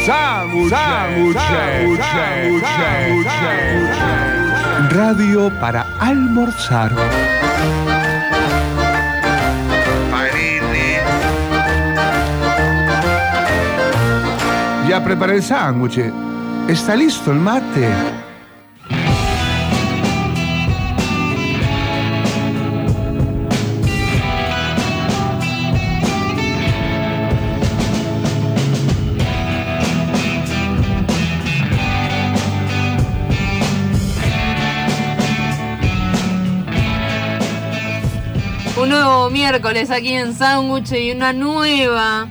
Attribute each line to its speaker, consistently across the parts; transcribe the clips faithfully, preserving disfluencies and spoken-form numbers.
Speaker 1: sándwich, radio para almorzar. Ya preparé el sándwich. ¿Está listo el mate?
Speaker 2: Un nuevo miércoles aquí en Sándwich y una nueva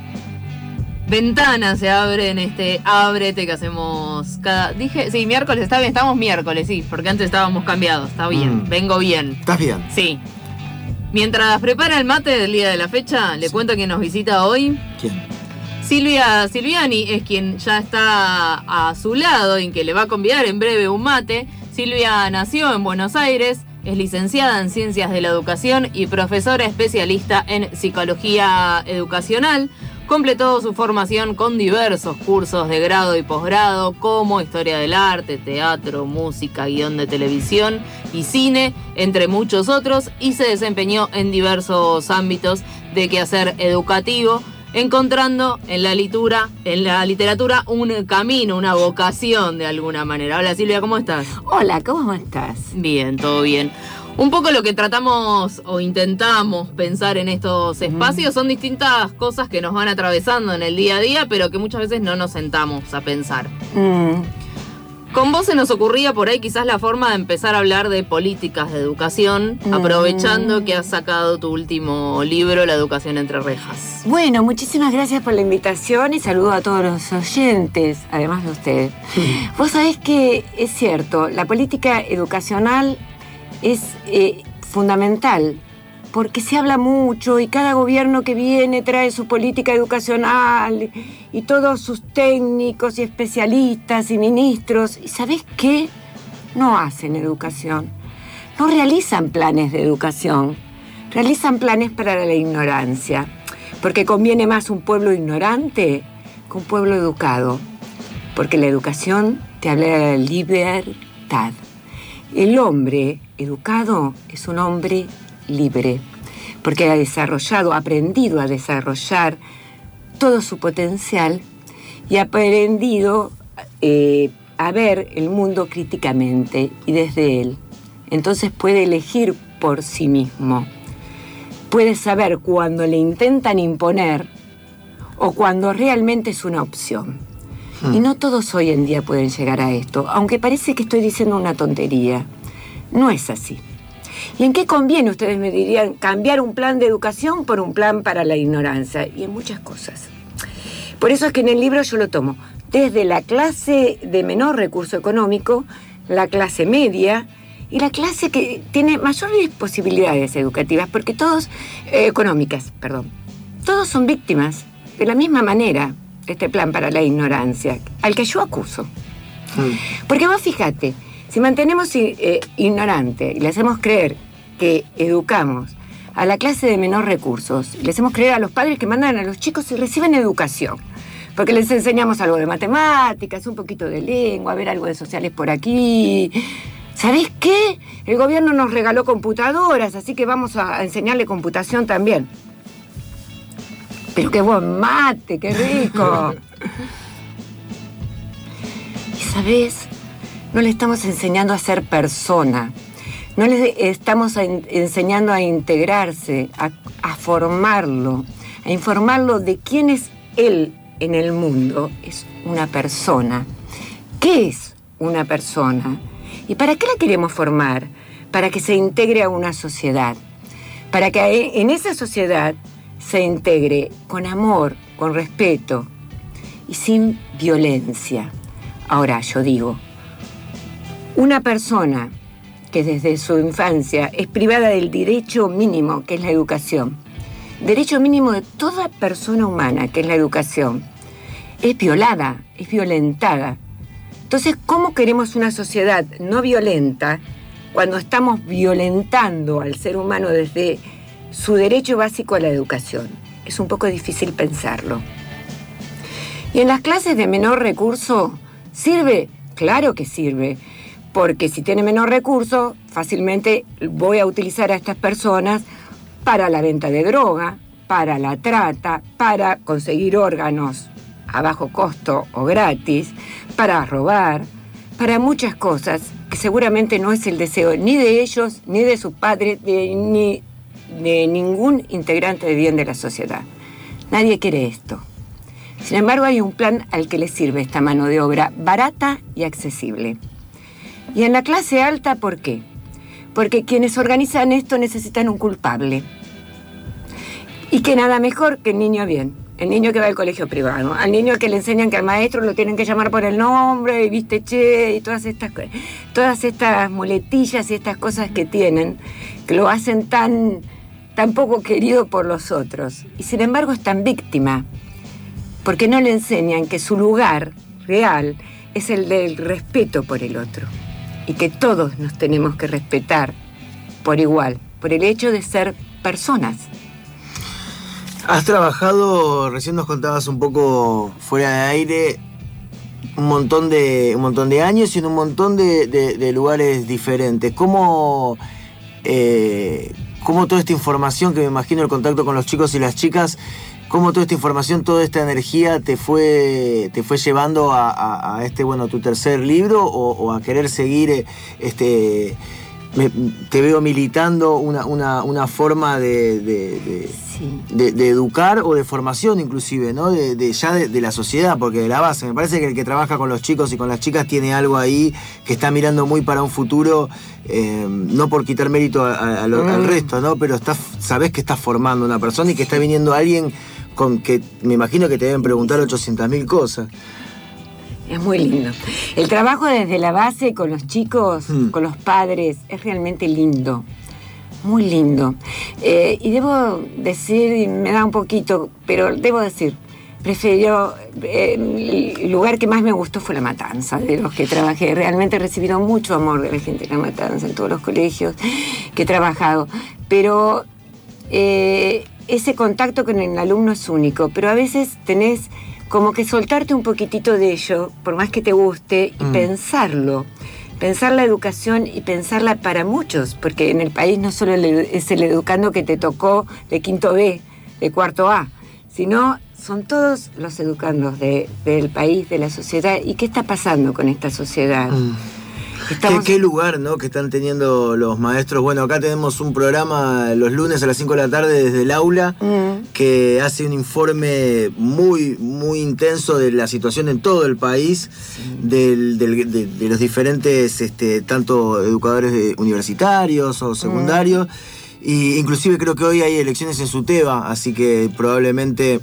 Speaker 2: ventana se abre en este Ábrete que hacemos cada... Dije, sí, miércoles, está bien, estamos miércoles, sí, porque antes estábamos cambiados, está bien, mm. vengo bien.
Speaker 3: ¿Estás bien?
Speaker 2: Sí. Mientras prepara el mate del día de la fecha, le sí. cuento quién nos visita hoy.
Speaker 3: ¿Quién?
Speaker 2: Silvia Silviani es quien ya está a su lado y que le va a convidar en breve un mate. Silvia nació en Buenos Aires, es licenciada en Ciencias de la Educación y profesora especialista en Psicología Educacional. Completó su formación con diversos cursos de grado y posgrado como Historia del Arte, Teatro, Música, Guión de Televisión y Cine, entre muchos otros, y se desempeñó en diversos ámbitos de quehacer educativo, encontrando en la literatura, en la literatura un camino, una vocación de alguna manera. Hola Silvia, ¿cómo estás?
Speaker 4: Hola, ¿cómo estás?
Speaker 2: Bien, todo bien. Un poco lo que tratamos o intentamos pensar en estos espacios son distintas cosas que nos van atravesando en el día a día, pero que muchas veces no nos sentamos a pensar. Mm. Con vos se nos ocurría por ahí quizás la forma de empezar a hablar de políticas de educación, mm. aprovechando que has sacado tu último libro, La Educación entre Rejas.
Speaker 4: Bueno, muchísimas gracias por la invitación y saludo a todos los oyentes, además de ustedes. Mm. Vos sabés que es cierto, la política educacional es eh, fundamental, porque se habla mucho y cada gobierno que viene trae su política educacional y todos sus técnicos y especialistas y ministros. ¿Y sabés qué? No hacen educación, no realizan planes de educación, realizan planes para la ignorancia, porque conviene más un pueblo ignorante que un pueblo educado, porque la educación te habla de la libertad. El hombre educado es un hombre libre, porque ha desarrollado, ha aprendido a desarrollar todo su potencial y ha aprendido eh, a ver el mundo críticamente y desde él. Entonces puede elegir por sí mismo. Puede saber cuando le intentan imponer o cuando realmente es una opción. Y no todos hoy en día pueden llegar a esto, aunque parece que estoy diciendo una tontería. No es así. ¿Y en qué conviene, ustedes me dirían, cambiar un plan de educación por un plan para la ignorancia? Y en muchas cosas. Por eso es que en el libro yo lo tomo desde la clase de menor recurso económico, la clase media y la clase que tiene mayores posibilidades educativas, porque todos, eh, económicas, perdón, todos son víctimas de la misma manera. Este plan para la ignorancia, al que yo acuso. Mm. Porque vos fíjate, si mantenemos eh, ignorante y le hacemos creer que educamos a la clase de menor recursos, le hacemos creer a los padres que mandan a los chicos y reciben educación, porque les enseñamos algo de matemáticas, un poquito de lengua, a ver algo de sociales por aquí. ¿Sabés qué? El gobierno nos regaló computadoras, así que vamos a enseñarle computación también. Pero qué buen mate, qué rico. Y sabes, no le estamos enseñando a ser persona, no le estamos enseñando a integrarse, a, a formarlo, a informarlo de quién es él en el mundo. Es una persona. ¿Qué es una persona? ¿Y para qué la queremos formar? Para que se integre a una sociedad, para que en esa sociedad se integre con amor, con respeto y sin violencia. Ahora, yo digo, una persona que desde su infancia es privada del derecho mínimo, que es la educación, derecho mínimo de toda persona humana, que es la educación, es violada, es violentada. Entonces, ¿cómo queremos una sociedad no violenta cuando estamos violentando al ser humano desde su derecho básico a la educación? Es un poco difícil pensarlo. Y en las clases de menor recurso, ¿sirve? Claro que sirve, porque si tiene menor recurso, fácilmente voy a utilizar a estas personas para la venta de droga, para la trata, para conseguir órganos a bajo costo o gratis, para robar, para muchas cosas que seguramente no es el deseo ni de ellos, ni de sus padres, de, ni de ningún integrante de bien de la sociedad. Nadie quiere esto. Sin embargo, hay un plan al que le sirve esta mano de obra barata y accesible. Y en la clase alta, ¿por qué? Porque quienes organizan esto necesitan un culpable. Y que nada mejor que el niño bien. El niño que va al colegio privado. Al niño que le enseñan que al maestro lo tienen que llamar por el nombre, y viste, che, y todas estas, todas estas muletillas y estas cosas que tienen, que lo hacen tan, tan poco querido por los otros. Y sin embargo es tan víctima. Porque no le enseñan que su lugar real es el del respeto por el otro. Y que todos nos tenemos que respetar por igual, por el hecho de ser personas.
Speaker 3: Has trabajado, recién nos contabas un poco fuera de aire, un montón de, un montón de años y en un montón de, de, de lugares diferentes. ¿Cómo, eh, ¿Cómo toda esta información, que me imagino el contacto con los chicos y las chicas, cómo toda esta información, toda esta energía te fue, te fue llevando a, a, a este, bueno, tu tercer libro o, o a querer seguir, este, me, te veo militando una, una, una forma de, de, de, sí. de, de educar o de formación inclusive, ¿no? De, de, ya de, de la sociedad, porque de la base, me parece que el que trabaja con los chicos y con las chicas tiene algo ahí que está mirando muy para un futuro, eh, no por quitar mérito a, a, a lo, mm. al resto, ¿no? Pero estás, sabés que estás formando una persona y que está viniendo alguien con que me imagino que te deben preguntar ochocientas mil cosas.
Speaker 4: Es muy lindo. El trabajo desde la base con los chicos, mm. con los padres, es realmente lindo. Muy lindo. Eh, y debo decir, y me da un poquito, pero debo decir, prefiero, eh, el lugar que más me gustó fue La Matanza, de los que trabajé. Realmente he recibido mucho amor de la gente de La Matanza, en todos los colegios que he trabajado. Pero eh, ese contacto con el alumno es único, pero a veces tenés como que soltarte un poquitito de ello, por más que te guste, y mm. pensarlo. Pensar la educación y pensarla para muchos, porque en el país no solo es el educando que te tocó de quinto B, de cuarto A, sino son todos los educandos de, del país, de la sociedad. ¿Y qué está pasando con esta sociedad?
Speaker 3: Mm. Estamos... ¿Qué, qué lugar, ¿no? que están teniendo los maestros? Bueno, acá tenemos un programa los lunes a las cinco de la tarde desde el aula mm. que hace un informe muy, muy intenso de la situación en todo el país, sí. del, del, de, de los diferentes, este, tanto educadores de, universitarios o secundarios, mm. y inclusive creo que hoy hay elecciones en SUTEBA, así que probablemente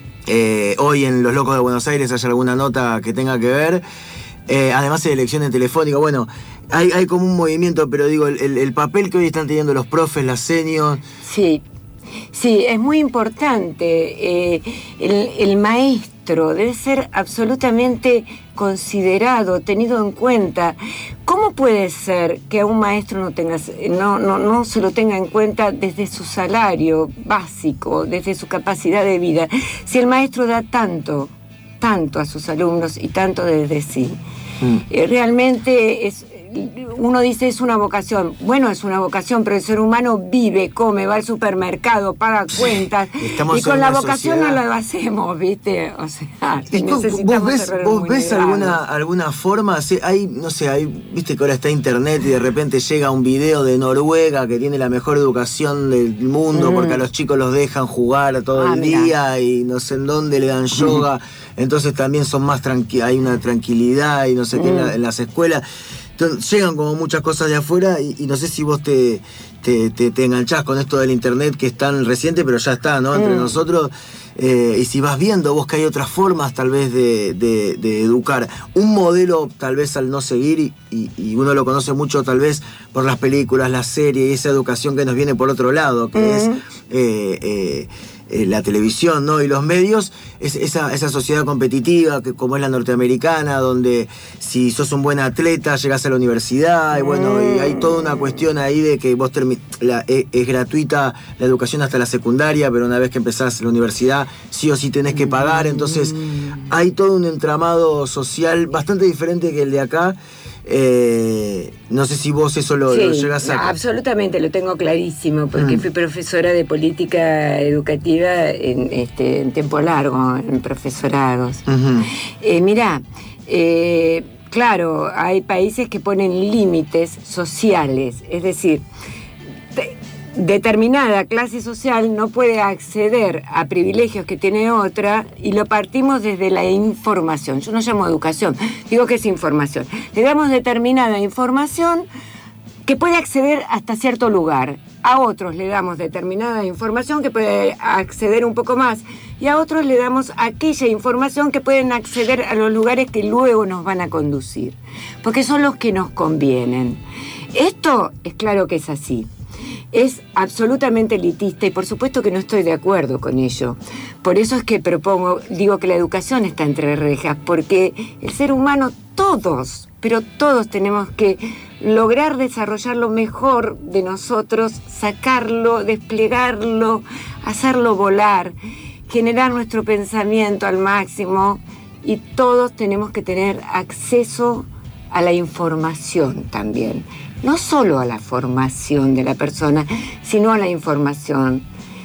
Speaker 3: eh, hoy en Los Locos de Buenos Aires haya alguna nota que tenga que ver. Eh, además de elecciones telefónicas, bueno, hay, hay como un movimiento, pero digo, el, el papel que hoy están teniendo los profes, las senios...
Speaker 4: Sí, sí, es muy importante. Eh, el, el maestro debe ser absolutamente considerado, tenido en cuenta. ¿Cómo puede ser que a un maestro no, tengas, no, no, no se lo tenga en cuenta desde su salario básico, desde su capacidad de vida? Si el maestro da tanto, tanto a sus alumnos y tanto desde sí. Mm. Eh, realmente es, uno dice es una vocación. Bueno, es una vocación, pero el ser humano vive, come, va al supermercado, paga cuentas.
Speaker 3: Estamos
Speaker 4: y con la vocación
Speaker 3: sociedad.
Speaker 4: no lo hacemos, ¿viste? O sea,
Speaker 3: ¿Y tú, vos ves, vos ves alguna, alguna forma? Hay, no sé, hay, viste que ahora está internet y de repente llega un video de Noruega que tiene la mejor educación del mundo mm. porque a los chicos los dejan jugar todo ah, el mirá. día y no sé en dónde le dan yoga. Mm. Entonces también son más tranqui- hay una tranquilidad y no sé mm. qué en, la, en las escuelas. Entonces, llegan como muchas cosas de afuera y, y no sé si vos te, te, te, te enganchás con esto del internet que es tan reciente, pero ya está, ¿no? Entre mm. nosotros. Eh, y si vas viendo vos que hay otras formas tal vez de, de, de educar. Un modelo tal vez al no seguir y, y, y uno lo conoce mucho tal vez por las películas, las series y esa educación que nos viene por otro lado, que mm. es... Eh, eh, eh, la televisión, ¿no? Y los medios, es esa, esa sociedad competitiva que, como es la norteamericana, donde si sos un buen atleta llegás a la universidad y bueno, y hay toda una cuestión ahí de que vos termi- la, es, es gratuita la educación hasta la secundaria, pero una vez que empezás la universidad sí o sí tenés que pagar, entonces hay todo un entramado social bastante diferente que el de acá. Eh, no sé si vos eso lo,
Speaker 4: sí,
Speaker 3: lo llegás a...
Speaker 4: absolutamente, lo tengo clarísimo, porque mm. fui profesora de política educativa en, este, en tiempo largo, en profesorados. Uh-huh. Eh, mirá, eh, claro, hay países que ponen límites sociales, es decir, te, determinada clase social no puede acceder a privilegios que tiene otra y lo partimos desde la información. Yo no llamo educación, digo que es información. Le damos determinada información que puede acceder hasta cierto lugar. A otros le damos determinada información que puede acceder un poco más y a otros le damos aquella información que pueden acceder a los lugares que luego nos van a conducir, porque son los que nos convienen. Esto es claro que es así. Es absolutamente elitista y por supuesto que no estoy de acuerdo con ello. Por eso es que propongo, digo que la educación está entre rejas, porque el ser humano, todos, pero todos tenemos que lograr desarrollar lo mejor de nosotros, sacarlo, desplegarlo, hacerlo volar, generar nuestro pensamiento al máximo y todos tenemos que tener acceso a la información también. No solo a la formación de la persona, sino a la información.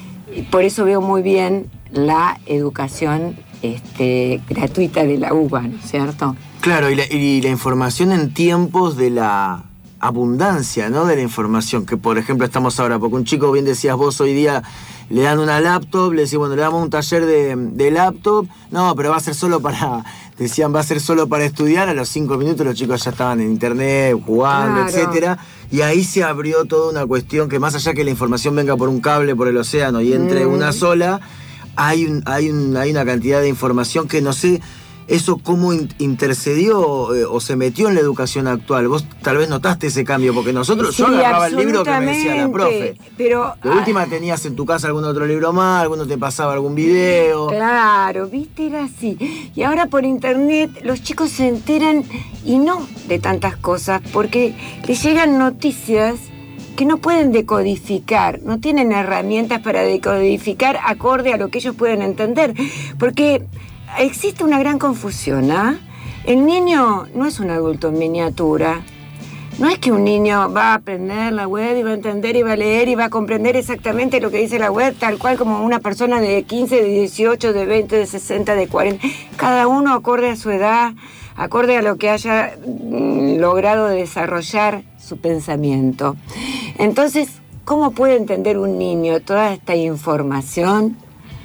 Speaker 4: Y por eso veo muy bien la educación este, gratuita de la U B A, ¿no es cierto?
Speaker 3: Claro, y la, y la información en tiempos de la abundancia, ¿no? De la información, que por ejemplo estamos ahora, porque un chico, bien decías vos, hoy día le dan una laptop, le decís, bueno, le damos un taller de, de laptop, no, pero va a ser solo para... Decían, va a ser solo para estudiar, a los cinco minutos los chicos ya estaban en internet, jugando, claro, etcétera. Y ahí se abrió toda una cuestión que más allá que la información venga por un cable, por el océano y entre mm. una sola, hay, un, hay, un, hay una cantidad de información que no sé, eso cómo intercedió eh, o se metió en la educación actual. Vos tal vez notaste ese cambio, porque nosotros, sí, yo agarraba el libro que me decía la profe.
Speaker 4: Pero,
Speaker 3: de última tenías en tu casa algún otro libro más, alguno te pasaba algún video.
Speaker 4: Claro, viste, era así. Y ahora por internet los chicos se enteran y no de tantas cosas, porque les llegan noticias que no pueden decodificar, no tienen herramientas para decodificar acorde a lo que ellos pueden entender, porque existe una gran confusión, ¿ah? ¿eh? El niño no es un adulto en miniatura. No es que un niño va a aprender la web y va a entender y va a leer y va a comprender exactamente lo que dice la web, tal cual como una persona de quince, de dieciocho, de veinte, de sesenta, de cuarenta. Cada uno acorde a su edad, acorde a lo que haya mm, logrado desarrollar su pensamiento. Entonces, ¿cómo puede entender un niño toda esta información?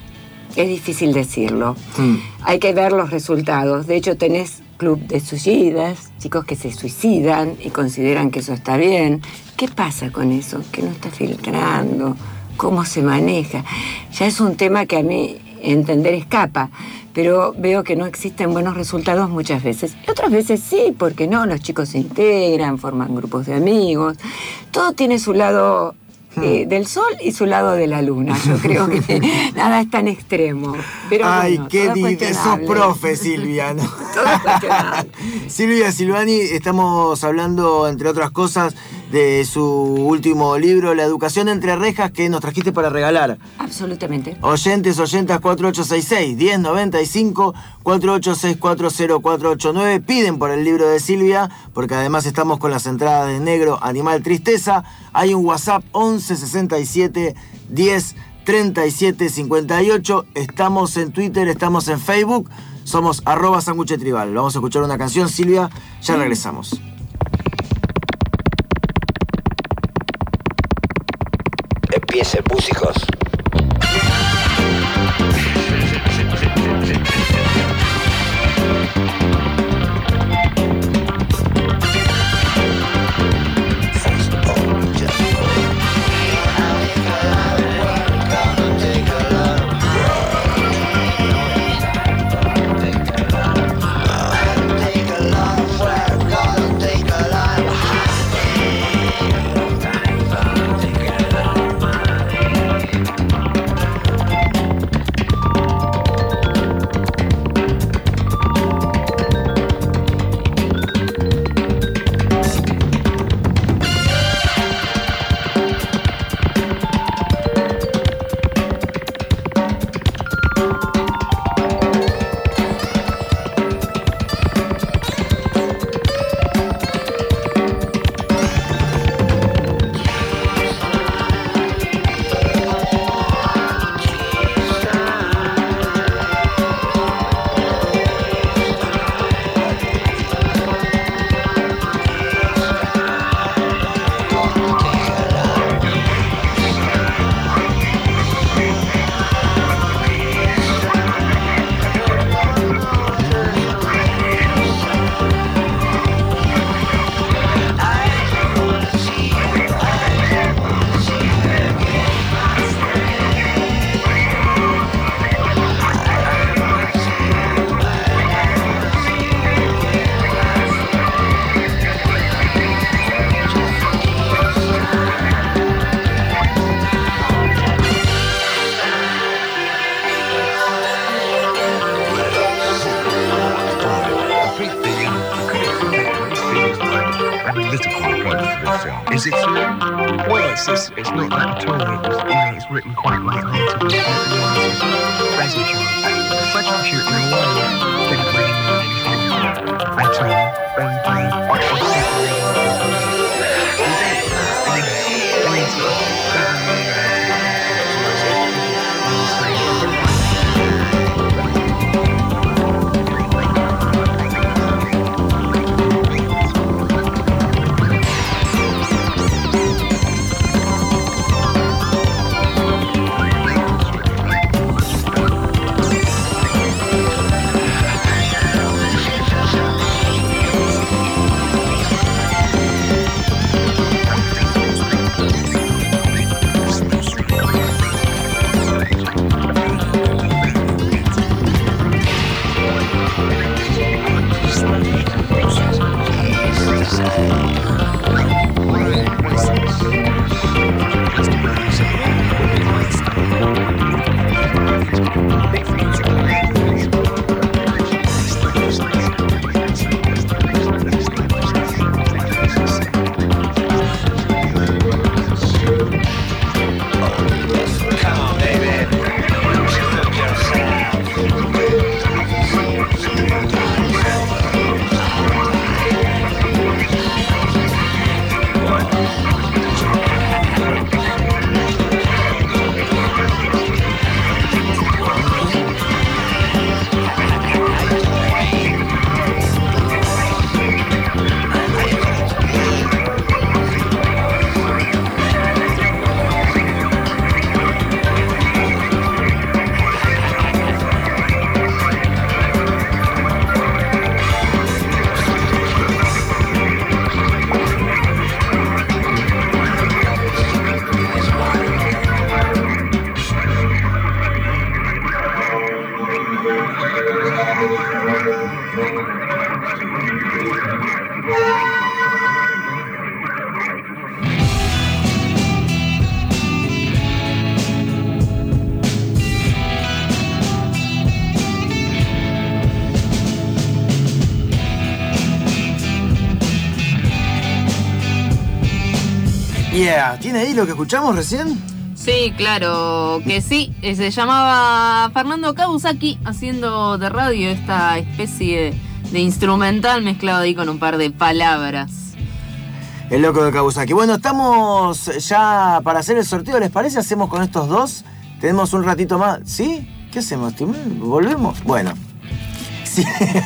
Speaker 4: Es difícil decirlo. Mm. Hay que ver los resultados. De hecho, tenés club de suicidas, chicos que se suicidan y consideran que eso está bien. ¿Qué pasa con eso? ¿Qué no está filtrando? ¿Cómo se maneja? Ya es un tema que a mí entender escapa, pero veo que no existen buenos resultados muchas veces. Y otras veces sí, porque no, los chicos se integran, forman grupos de amigos. Todo tiene su lado... Eh, del sol y su lado de la luna. Yo creo que nada es tan extremo. Pero
Speaker 3: ay,
Speaker 4: bueno,
Speaker 3: qué dices, sos profe, Silvia, ¿no?
Speaker 4: Todo es cuestionable.
Speaker 3: Silvia Silvani, estamos hablando, entre otras cosas, de su último libro, La educación entre rejas, que nos trajiste para regalar.
Speaker 4: Absolutamente.
Speaker 3: Oyentes, oyentas, cuatro ocho seis seis, diez noventa y cinco, cuatro ocho seis cuatro cero cuatro ocho nueve. Piden por el libro de Silvia, porque además estamos con las entradas de Negro, Animal, Tristeza. Hay un WhatsApp once sesenta y siete, diez treinta y siete cincuenta y ocho. Estamos en Twitter, estamos en Facebook. Somos arroba Sanguche Tribal. Vamos a escuchar una canción, Silvia. Ya regresamos.
Speaker 5: Empiecen, músicos. Take
Speaker 6: analytical approach to this film. Is it true? Well, it's, it's, it's not that at all. It was, you know, it's written quite like that. Residue. The second shoot in a way didn't really mean anything at all. Very plain.
Speaker 3: Yeah, ¿tiene ahí lo que escuchamos recién?
Speaker 2: Sí, claro que sí. Se llamaba Fernando Kawasaki haciendo de radio esta especie de instrumental mezclado ahí con un par de palabras.
Speaker 3: El loco de Kawasaki. Bueno, estamos ya para hacer el sorteo, ¿les parece? ¿Hacemos con estos dos? Tenemos un ratito más. ¿Sí? ¿Qué hacemos? ¿Volvemos? Bueno. Sí.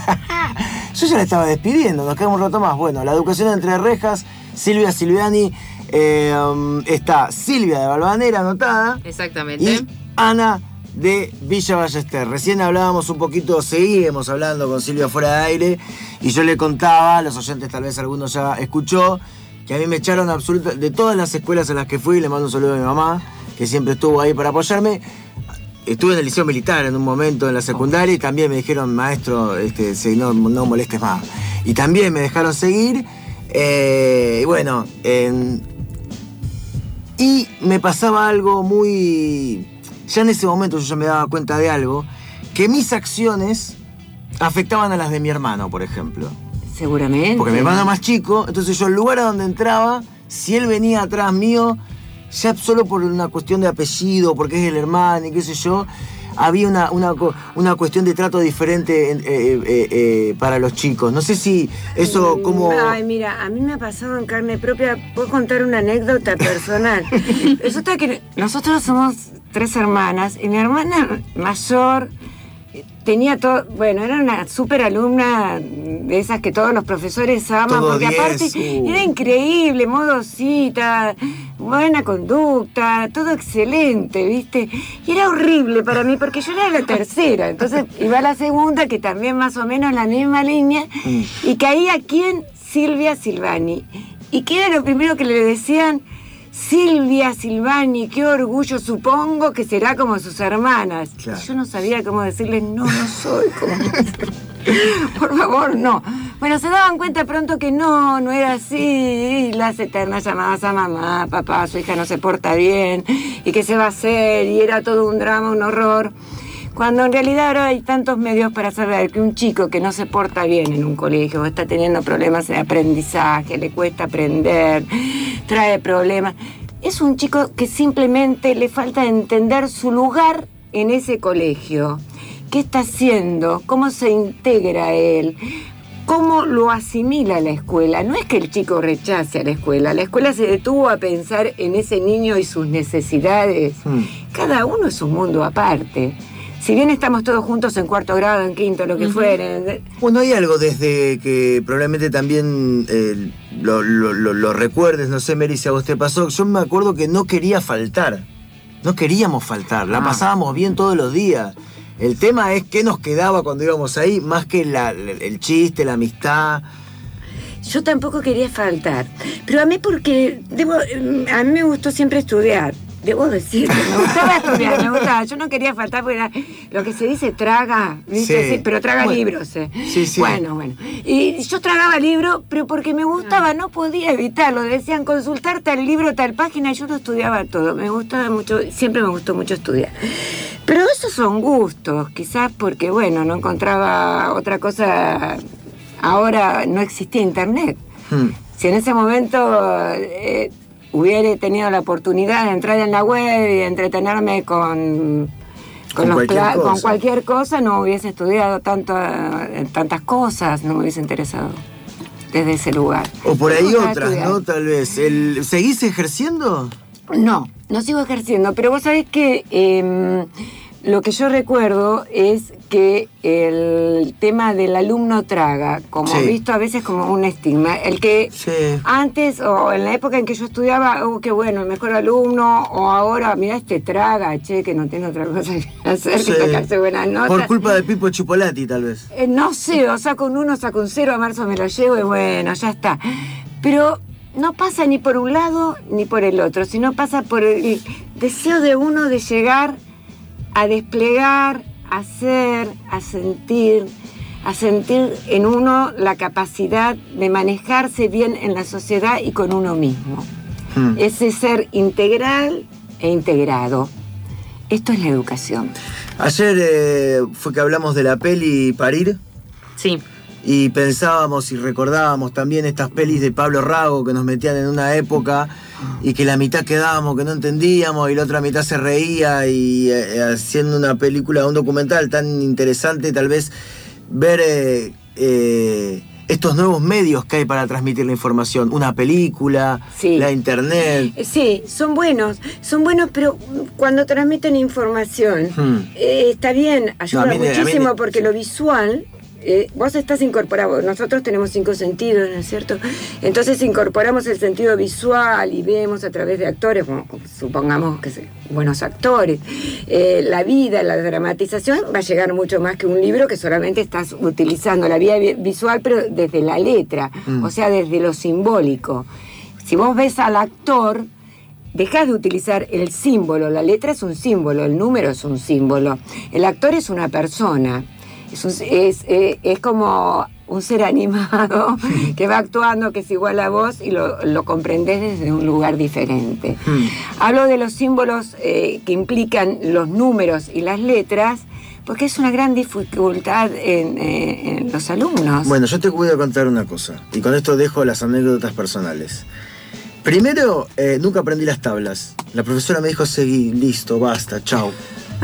Speaker 3: Yo ya le estaba despidiendo, nos queda un rato más. Bueno, la educación entre rejas, Silvia Silviani. Eh, um, está Silvia de Valvanera anotada.
Speaker 2: Exactamente.
Speaker 3: Y Ana de Villa Ballester. Recién hablábamos un poquito, seguimos hablando con Silvia fuera de aire, y yo le contaba, a los oyentes tal vez algunos ya escuchó, que a mí me echaron absoluta, de todas las escuelas a las que fui, le mando un saludo a mi mamá, que siempre estuvo ahí para apoyarme. Estuve en el liceo militar en un momento en la secundaria y también me dijeron, maestro, este, no, no molestes más. Y también me dejaron seguir. Eh, y bueno, en... Y me pasaba algo muy... Ya en ese momento yo ya me daba cuenta de algo, que mis acciones afectaban a las de mi hermano, por ejemplo.
Speaker 4: Seguramente.
Speaker 3: Porque mi hermano era más chico, entonces yo el lugar a donde entraba, si él venía atrás mío, ya solo por una cuestión de apellido, porque es el hermano y qué sé yo, había una, una, una cuestión de trato diferente eh, eh, eh, para los chicos. No sé si eso como...
Speaker 4: Ay, mira, a mí me ha pasado en carne propia. Puedo contar una anécdota personal. Resulta que nosotros somos tres hermanas y mi hermana mayor tenía todo... Bueno, era una súper alumna de esas que todos los profesores aman,
Speaker 3: todo
Speaker 4: porque
Speaker 3: diez,
Speaker 4: aparte
Speaker 3: uh.
Speaker 4: era increíble, modosita, buena conducta, todo excelente, ¿viste? Y era horrible para mí porque yo era la tercera, entonces iba a la segunda, que también más o menos la misma línea, mm. y caía ¿quién? Silvia Silvani. ¿Y qué era lo primero que le decían? Silvia Silvani, qué orgullo, supongo que será como sus hermanas. Claro. Yo no sabía cómo decirles, no, no soy como... Por favor, no. Bueno, se daban cuenta pronto que no, no era así. Las eternas llamadas a mamá, papá, su hija no se porta bien, y qué se va a hacer, y era todo un drama, un horror. Cuando en realidad ahora hay tantos medios para saber que un chico que no se porta bien en un colegio, o está teniendo problemas de aprendizaje, le cuesta aprender, trae problemas, es un chico que simplemente le falta entender su lugar en ese colegio. ¿Qué está haciendo? ¿Cómo se integra él? ¿Cómo lo asimila la escuela? No es que el chico rechace a la escuela. La escuela se detuvo a pensar en ese niño y sus necesidades. Hmm. Cada uno es un mundo aparte. Si bien estamos todos juntos en cuarto grado, en quinto, lo que uh-huh. fuera.
Speaker 3: Bueno, hay algo desde que probablemente también eh, lo, lo, lo, lo recuerdes, no sé, Mary, si a vos te pasó. Yo me acuerdo que no quería faltar. No queríamos faltar. La ah. pasábamos bien todos los días. El tema es qué nos quedaba cuando íbamos ahí, más que la, el chiste, la amistad.
Speaker 4: Yo tampoco quería faltar, pero a mí porque debo, a mí me gustó siempre estudiar. Debo decir, me gustaba estudiar, me gustaba. Yo no quería faltar porque era lo que se dice traga, ¿viste? Sí. Sí, pero traga bueno, libros. Eh.
Speaker 3: Sí, sí.
Speaker 4: Bueno, bueno. Y yo tragaba libros, pero porque me gustaba, no podía evitarlo. Decían consultar tal libro, tal página, y yo lo estudiaba todo. Me gustaba mucho, siempre me gustó mucho estudiar. Pero esos son gustos, quizás porque, bueno, no encontraba otra cosa. Ahora no existía internet. Hmm. Si en ese momento eh, hubiera tenido la oportunidad de entrar en la web y entretenerme con, con,
Speaker 3: con,
Speaker 4: los
Speaker 3: cualquier
Speaker 4: pla-
Speaker 3: cosa.
Speaker 4: con cualquier cosa, no hubiese estudiado tanto, eh, tantas cosas, no me hubiese interesado desde ese lugar.
Speaker 3: O por ahí otras, ¿no? Tal vez. El, ¿Seguís ejerciendo?
Speaker 4: No, no sigo ejerciendo, pero vos sabés que eh, lo que yo recuerdo es que el tema del alumno traga, como sí. visto a veces como un estigma, el que
Speaker 3: sí.
Speaker 4: antes o en la época en que yo estudiaba, oh, qué bueno, el mejor alumno, o ahora, mira este traga, che, que no tiene otra cosa que hacer sí. que sacarse buenas notas.
Speaker 3: Por culpa de Pipo Chipolati, tal vez.
Speaker 4: Eh, no sé, o saco un uno, saco un cero, a marzo me lo llevo y bueno, ya está. Pero no pasa ni por un lado ni por el otro, sino pasa por el deseo de uno de llegar a desplegar, a hacer, a sentir, a sentir en uno la capacidad de manejarse bien en la sociedad y con uno mismo. Hmm. Ese ser integral e integrado. Esto es la educación.
Speaker 3: Ayer eh, fue que hablamos de la peli Parir.
Speaker 2: Sí.
Speaker 3: Y pensábamos y recordábamos también estas pelis de Pablo Rago que nos metían en una época y que la mitad quedábamos, que no entendíamos, y la otra mitad se reía, y eh, haciendo una película, un documental tan interesante, tal vez ver eh, eh, estos nuevos medios que hay para transmitir la información, una película, sí. la internet.
Speaker 4: Sí, son buenos, son buenos, pero cuando transmiten información, hmm. eh, está bien, ayuda no, muchísimo me, porque sí. lo visual... Eh, vos estás incorporado, nosotros tenemos cinco sentidos, ¿no es cierto? Entonces incorporamos el sentido visual y vemos a través de actores, bueno, supongamos que son buenos actores, eh, la vida, la dramatización va a llegar mucho más que un libro que solamente estás utilizando la vía visual, pero desde la letra, mm. o sea, desde lo simbólico. Si vos ves al actor, dejás de utilizar el símbolo, la letra es un símbolo, el número es un símbolo, el actor es una persona. Es, un, es, es, es como un ser animado que va actuando, que es igual a vos y lo, lo comprendés desde un lugar diferente. Hmm. Hablo de los símbolos eh, que implican los números y las letras porque es una gran dificultad en, eh, en los alumnos.
Speaker 3: Bueno, yo te voy a contar una cosa y con esto dejo las anécdotas personales. Primero, eh, nunca aprendí las tablas. La profesora me dijo, seguí, listo, basta, chau.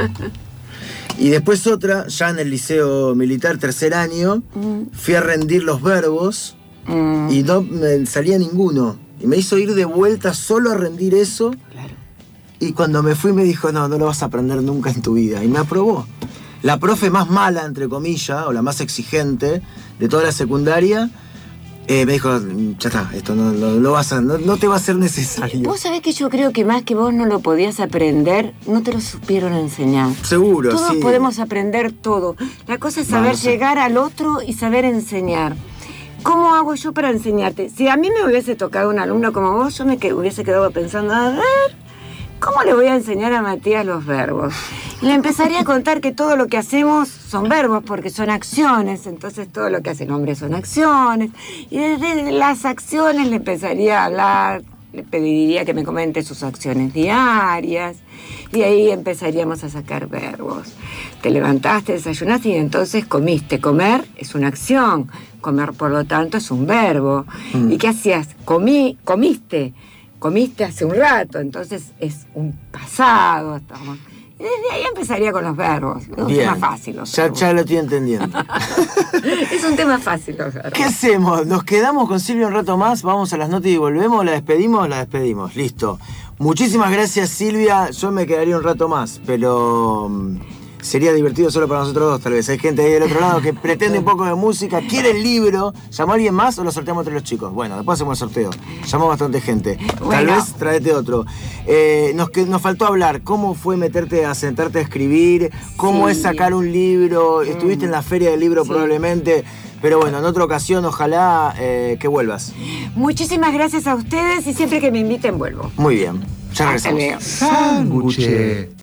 Speaker 3: Y después otra, ya en el liceo militar, tercer año, mm. fui a rendir los verbos mm. y no me salía ninguno. Y me hizo ir de vuelta solo a rendir eso. Claro. Y cuando me fui me dijo, no, no lo vas a aprender nunca en tu vida. Y me aprobó. La profe más mala, entre comillas, o la más exigente de toda la secundaria, Eh, me dijo, ya está, esto no, no, no, vas a, no, no te va a ser necesario.
Speaker 4: Vos sabés que yo creo que más que vos no lo podías aprender, no te lo supieron enseñar.
Speaker 3: Seguro,
Speaker 4: Todos
Speaker 3: sí.
Speaker 4: podemos aprender todo. La cosa es saber Vamos llegar a... al otro y saber enseñar. ¿Cómo hago yo para enseñarte? Si a mí me hubiese tocado un alumno como vos, yo me que, hubiese quedado pensando, a ver, ¿cómo le voy a enseñar a Matías los verbos? Y le empezaría a contar que todo lo que hacemos son verbos porque son acciones, entonces todo lo que hace el hombre son acciones. Y desde las acciones le empezaría a hablar le pediría que me comente sus acciones diarias y ahí empezaríamos a sacar verbos. Te levantaste, desayunaste y entonces comiste. Comer es una acción, comer por lo tanto es un verbo. Mm. ¿Y qué hacías? Comí, comiste, comiste hace un rato, entonces es un pasado. Estamos... Y desde ahí empezaría con los verbos. Es un
Speaker 3: Bien.
Speaker 4: tema fácil. Los
Speaker 3: ya,
Speaker 4: verbos.
Speaker 3: ya lo estoy entendiendo.
Speaker 4: Es un tema fácil los verbos.
Speaker 3: ¿Qué hacemos? ¿Nos quedamos con Silvia un rato más? ¿Vamos a las notas y volvemos? ¿La despedimos? La despedimos. Listo. Muchísimas gracias, Silvia. Yo me quedaría un rato más, pero um, sería divertido solo para nosotros dos, tal vez. Hay gente ahí del otro lado que pretende un poco de música, quiere el libro. ¿Llamó a alguien más o lo sorteamos entre los chicos? Bueno, después hacemos el sorteo. Llamó bastante gente.
Speaker 4: Bueno.
Speaker 3: Tal vez traete otro. Eh, nos, que, nos faltó hablar. ¿Cómo fue meterte a sentarte a escribir? ¿Cómo
Speaker 4: Sí.
Speaker 3: es sacar un libro?
Speaker 4: Mm.
Speaker 3: Estuviste en la feria del libro
Speaker 4: Sí.
Speaker 3: probablemente. Pero bueno, en otra ocasión, ojalá eh, que vuelvas.
Speaker 4: Muchísimas gracias a ustedes y siempre que me inviten vuelvo.
Speaker 3: Muy bien. Ya
Speaker 4: Hasta
Speaker 3: regresamos.
Speaker 4: luego.
Speaker 1: Sándwiches.